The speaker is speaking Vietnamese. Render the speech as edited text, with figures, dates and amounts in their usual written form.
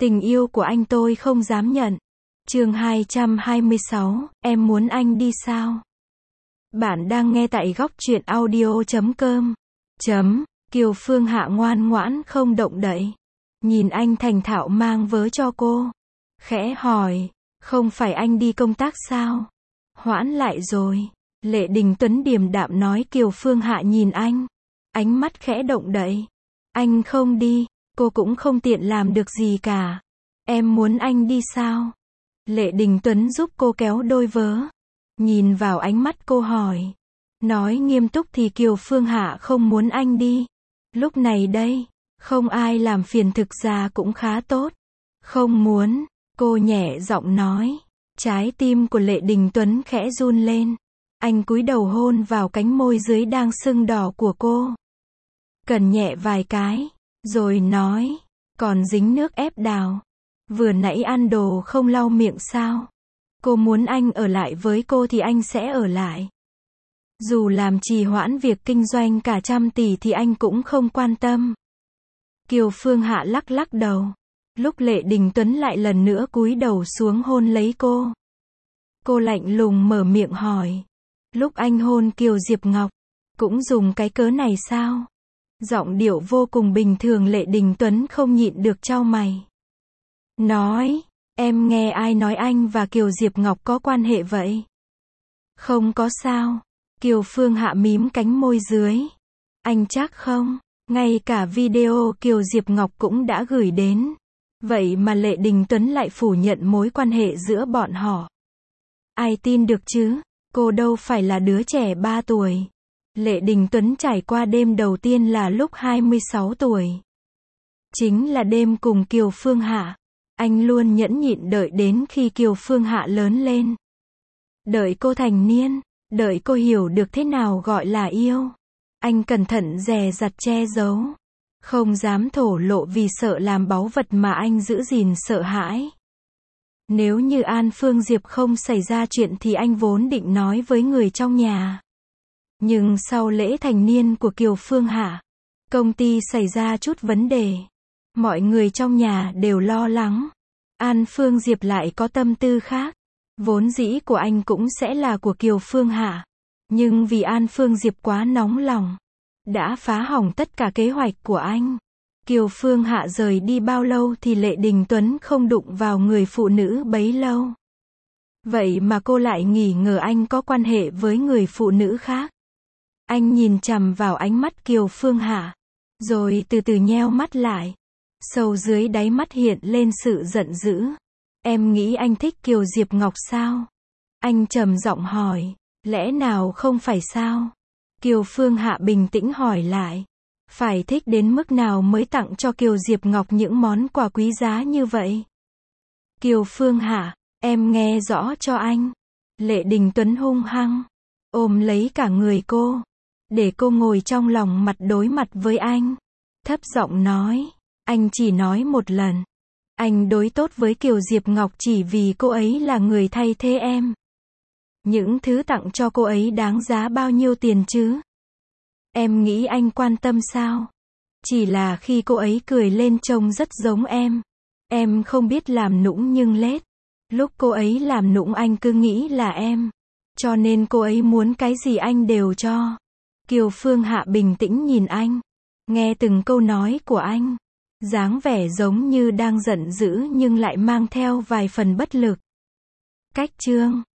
Tình yêu của anh tôi không dám nhận. Chương 226, em muốn anh đi sao? Bạn đang nghe tại góc truyện audio.com. Kiều Phương Hạ ngoan ngoãn không động đậy. Nhìn anh thành thạo mang vớ cho cô. Khẽ hỏi, không phải anh đi công tác sao? Hoãn lại rồi. Lệ Đình Tuấn điềm đạm nói. Kiều Phương Hạ nhìn anh. Ánh mắt khẽ động đậy. Anh không đi, cô cũng không tiện làm được gì cả. Em muốn anh đi sao? Lệ Đình Tuấn giúp cô kéo đôi vớ. Nhìn vào ánh mắt cô hỏi. Nói nghiêm túc thì Kiều Phương Hạ không muốn anh đi. Lúc này đây, không ai làm phiền thực ra cũng khá tốt. Không muốn, cô nhẹ giọng nói. Trái tim của Lệ Đình Tuấn khẽ run lên. Anh cúi đầu hôn vào cánh môi dưới đang sưng đỏ của cô. Cần nhẹ vài cái, rồi nói, còn dính nước ép đào. Vừa nãy ăn đồ không lau miệng sao? Cô muốn anh ở lại với cô thì anh sẽ ở lại. Dù làm trì hoãn việc kinh doanh cả 100 tỷ thì anh cũng không quan tâm. Kiều Phương Hạ lắc lắc đầu. Lúc Lệ Đình Tuấn lại lần nữa cúi đầu xuống hôn lấy cô. Cô lạnh lùng mở miệng hỏi. Lúc anh hôn Kiều Diệp Ngọc, cũng dùng cái cớ này sao? Giọng điệu vô cùng bình thường. Lệ Đình Tuấn không nhịn được chau mày. Nói, em nghe ai nói anh và Kiều Diệp Ngọc có quan hệ vậy? Không có sao. Kiều Phương Hạ mím cánh môi dưới. Anh chắc không? Ngay cả video Kiều Diệp Ngọc cũng đã gửi đến. Vậy mà Lệ Đình Tuấn lại phủ nhận mối quan hệ giữa bọn họ. Ai tin được chứ? Cô đâu phải là đứa trẻ 3 tuổi. Lệ Đình Tuấn trải qua đêm đầu tiên là lúc 26 tuổi. Chính là đêm cùng Kiều Phương Hạ. Anh luôn nhẫn nhịn đợi đến khi Kiều Phương Hạ lớn lên. Đợi cô thành niên. Đợi cô hiểu được thế nào gọi là yêu. Anh cẩn thận dè dặt che giấu. Không dám thổ lộ vì sợ làm báu vật mà anh giữ gìn sợ hãi. Nếu như An Phương Diệp không xảy ra chuyện thì anh vốn định nói với người trong nhà. Nhưng sau lễ thành niên của Kiều Phương Hạ, công ty xảy ra chút vấn đề. Mọi người trong nhà đều lo lắng. An Phương Diệp lại có tâm tư khác. Vốn dĩ của anh cũng sẽ là của Kiều Phương Hạ. Nhưng vì An Phương Diệp quá nóng lòng, đã phá hỏng tất cả kế hoạch của anh. Kiều Phương Hạ rời đi bao lâu thì Lệ Đình Tuấn không đụng vào người phụ nữ bấy lâu. Vậy mà cô lại nghi ngờ anh có quan hệ với người phụ nữ khác. Anh nhìn chằm vào ánh mắt Kiều Phương Hạ, rồi từ từ nheo mắt lại. Sâu dưới đáy mắt hiện lên sự giận dữ. Em nghĩ anh thích Kiều Diệp Ngọc sao? Anh trầm giọng hỏi. Lẽ nào không phải sao? Kiều Phương Hạ bình tĩnh hỏi lại. Phải thích đến mức nào mới tặng cho Kiều Diệp Ngọc những món quà quý giá như vậy? Kiều Phương Hạ, em nghe rõ cho anh. Lệ Đình Tuấn hung hăng ôm lấy cả người cô, để cô ngồi trong lòng mặt đối mặt với anh. Thấp giọng nói, anh chỉ nói một lần. Anh đối tốt với Kiều Diệp Ngọc chỉ vì cô ấy là người thay thế em. Những thứ tặng cho cô ấy đáng giá bao nhiêu tiền chứ? Em nghĩ anh quan tâm sao? Chỉ là khi cô ấy cười lên trông rất giống em. Em không biết làm nũng nhưng lết. Lúc cô ấy làm nũng anh cứ nghĩ là em. Cho nên cô ấy muốn cái gì anh đều cho. Kiều Phương Hạ bình tĩnh nhìn anh. Nghe từng câu nói của anh. Dáng vẻ giống như đang giận dữ nhưng lại mang theo vài phần bất lực. Cách chương